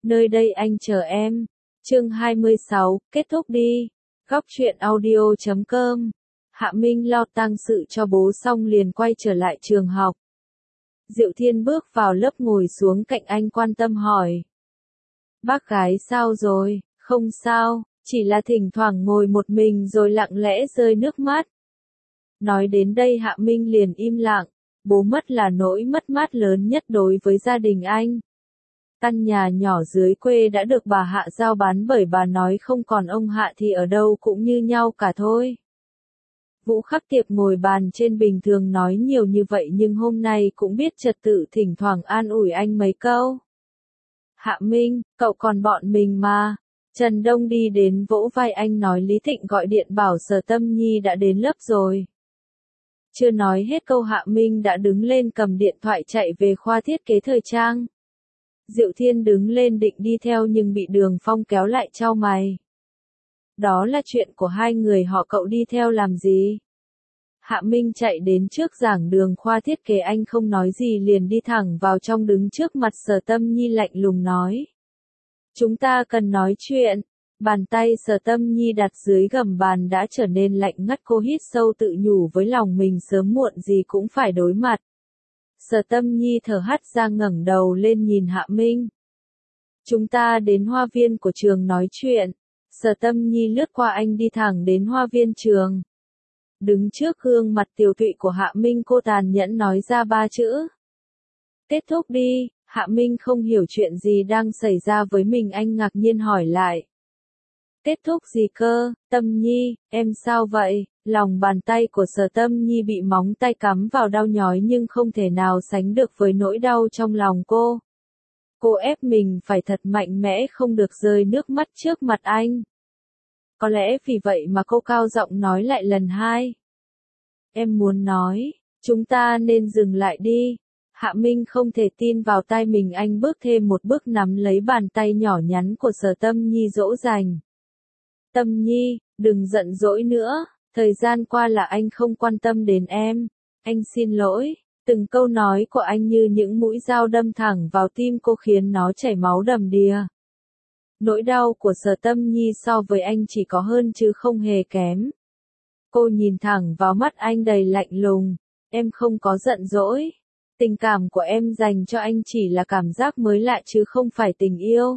Nơi đây anh chờ em. Chương 26, kết thúc đi. Góc truyện audio.com. Hạ Minh lo tang sự cho bố xong liền quay trở lại trường học. Diệu Thiên bước vào lớp ngồi xuống cạnh anh quan tâm hỏi. Bác gái sao rồi? Không sao, chỉ là thỉnh thoảng ngồi một mình rồi lặng lẽ rơi nước mắt. Nói đến đây Hạ Minh liền im lặng, bố mất là nỗi mất mát lớn nhất đối với gia đình anh. Căn nhà nhỏ dưới quê đã được bà Hạ giao bán bởi bà nói không còn ông Hạ thì ở đâu cũng như nhau cả thôi. Vũ Khắc Tiệp ngồi bàn trên bình thường nói nhiều như vậy nhưng hôm nay cũng biết trật tự thỉnh thoảng an ủi anh mấy câu. Hạ Minh, cậu còn bọn mình mà. Trần Đông đi đến vỗ vai anh nói Lý Thịnh gọi điện bảo Sở Tâm Nhi đã đến lớp rồi. Chưa nói hết câu Hạ Minh đã đứng lên cầm điện thoại chạy về khoa thiết kế thời trang. Diệu Thiên đứng lên định đi theo nhưng bị Đường Phong kéo lại chau mày. Đó là chuyện của hai người họ, cậu đi theo làm gì? Hạ Minh chạy đến trước giảng đường khoa thiết kế, anh không nói gì liền đi thẳng vào trong đứng trước mặt Sở Tâm Nhi lạnh lùng nói. Chúng ta cần nói chuyện. Bàn tay Sở Tâm Nhi đặt dưới gầm bàn đã trở nên lạnh ngắt, cô hít sâu tự nhủ với lòng mình sớm muộn gì cũng phải đối mặt. Sở Tâm Nhi thở hắt ra ngẩng đầu lên nhìn Hạ Minh. Chúng ta đến hoa viên của trường nói chuyện. Sở Tâm Nhi lướt qua anh đi thẳng đến hoa viên trường. Đứng trước gương mặt tiều tụy của Hạ Minh cô tàn nhẫn nói ra ba chữ. Kết thúc đi. Hạ Minh không hiểu chuyện gì đang xảy ra với mình, anh ngạc nhiên hỏi lại. Kết thúc gì cơ? Tâm Nhi, em sao vậy? Lòng bàn tay của Sở Tâm Nhi bị móng tay cắm vào đau nhói nhưng không thể nào sánh được với nỗi đau trong lòng cô. Cô ép mình phải thật mạnh mẽ không được rơi nước mắt trước mặt anh. Có lẽ vì vậy mà cô cao giọng nói lại lần hai. Em muốn nói, chúng ta nên dừng lại đi. Hạ Minh không thể tin vào tai mình, anh bước thêm một bước nắm lấy bàn tay nhỏ nhắn của Sở Tâm Nhi dỗ dành. Tâm Nhi, đừng giận dỗi nữa, thời gian qua là anh không quan tâm đến em. Anh xin lỗi. Từng câu nói của anh như những mũi dao đâm thẳng vào tim cô khiến nó chảy máu đầm đìa. Nỗi đau của Sở Tâm Nhi so với anh chỉ có hơn chứ không hề kém. Cô nhìn thẳng vào mắt anh đầy lạnh lùng. Em không có giận dỗi. Tình cảm của em dành cho anh chỉ là cảm giác mới lạ chứ không phải tình yêu.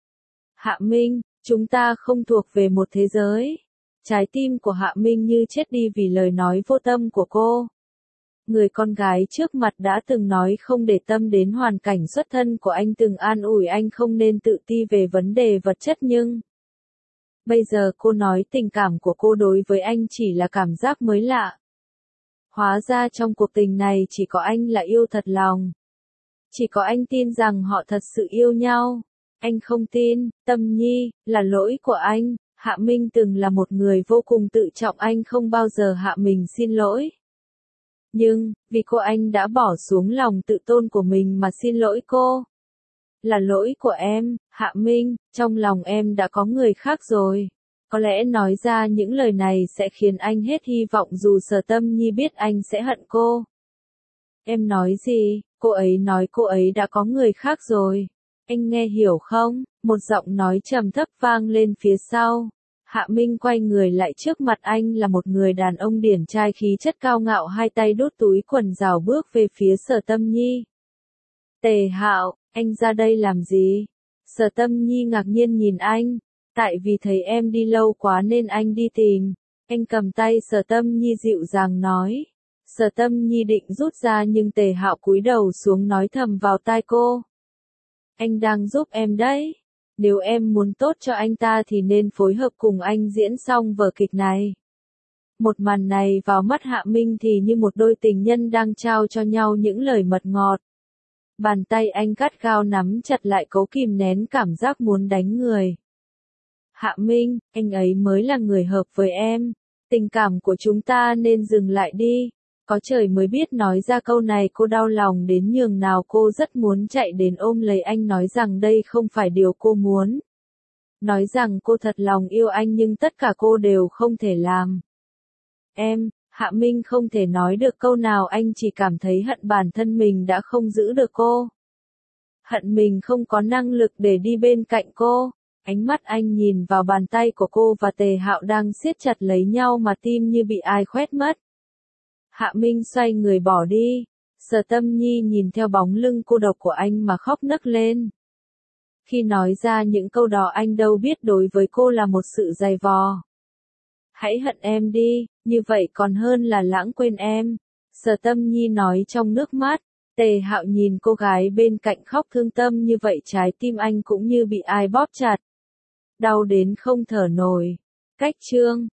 Hạ Minh, chúng ta không thuộc về một thế giới. Trái tim của Hạ Minh như chết đi vì lời nói vô tâm của cô. Người con gái trước mặt đã từng nói không để tâm đến hoàn cảnh xuất thân của anh, từng an ủi anh không nên tự ti về vấn đề vật chất, nhưng bây giờ cô nói tình cảm của cô đối với anh chỉ là cảm giác mới lạ. Hóa ra trong cuộc tình này chỉ có anh là yêu thật lòng. Chỉ có anh tin rằng họ thật sự yêu nhau. Anh không tin. Tâm Nhi, là lỗi của anh. Hạ Minh từng là một người vô cùng tự trọng, anh không bao giờ hạ mình xin lỗi. Nhưng, vì cô anh đã bỏ xuống lòng tự tôn của mình mà xin lỗi cô. Là lỗi của em, Hạ Minh, trong lòng em đã có người khác rồi. Có lẽ nói ra những lời này sẽ khiến anh hết hy vọng dù Sở Tâm Nhi biết anh sẽ hận cô. Em nói gì? Cô ấy nói cô ấy đã có người khác rồi. Anh nghe hiểu không? Một giọng nói trầm thấp vang lên phía sau. Hạ Minh quay người lại, trước mặt anh là một người đàn ông điển trai khí chất cao ngạo, hai tay đút túi quần rảo bước về phía Sở Tâm Nhi. Tề Hạo, anh ra đây làm gì? Sở Tâm Nhi ngạc nhiên nhìn anh. Tại vì thấy em đi lâu quá nên anh đi tìm. Anh cầm tay Sở Tâm Nhi dịu dàng nói. Sở Tâm Nhi định rút ra nhưng Tề Hạo cúi đầu xuống nói thầm vào tai cô. Anh đang giúp em đấy. Nếu em muốn tốt cho anh ta thì nên phối hợp cùng anh diễn xong vở kịch này. Một màn này vào mắt Hạ Minh thì như một đôi tình nhân đang trao cho nhau những lời mật ngọt. Bàn tay anh gắt gao nắm chặt lại, cố kìm nén cảm giác muốn đánh người. Hạ Minh, anh ấy mới là người hợp với em. Tình cảm của chúng ta nên dừng lại đi. Có trời mới biết nói ra câu này cô đau lòng đến nhường nào, cô rất muốn chạy đến ôm lấy anh nói rằng đây không phải điều cô muốn. Nói rằng cô thật lòng yêu anh nhưng tất cả cô đều không thể làm. Em, Hạ Minh không thể nói được câu nào, anh chỉ cảm thấy hận bản thân mình đã không giữ được cô. Hận mình không có năng lực để đi bên cạnh cô. Ánh mắt anh nhìn vào bàn tay của cô và Tề Hạo đang siết chặt lấy nhau mà tim như bị ai khoét mất. Hạ Minh xoay người bỏ đi. Sở Tâm Nhi nhìn theo bóng lưng cô độc của anh mà khóc nấc lên. Khi nói ra những câu đó anh đâu biết đối với cô là một sự dày vò. Hãy hận em đi, như vậy còn hơn là lãng quên em. Sở Tâm Nhi nói trong nước mắt. Tề Hạo nhìn cô gái bên cạnh khóc thương tâm như vậy, trái tim anh cũng như bị ai bóp chặt. Đau đến không thở nổi. Cách chương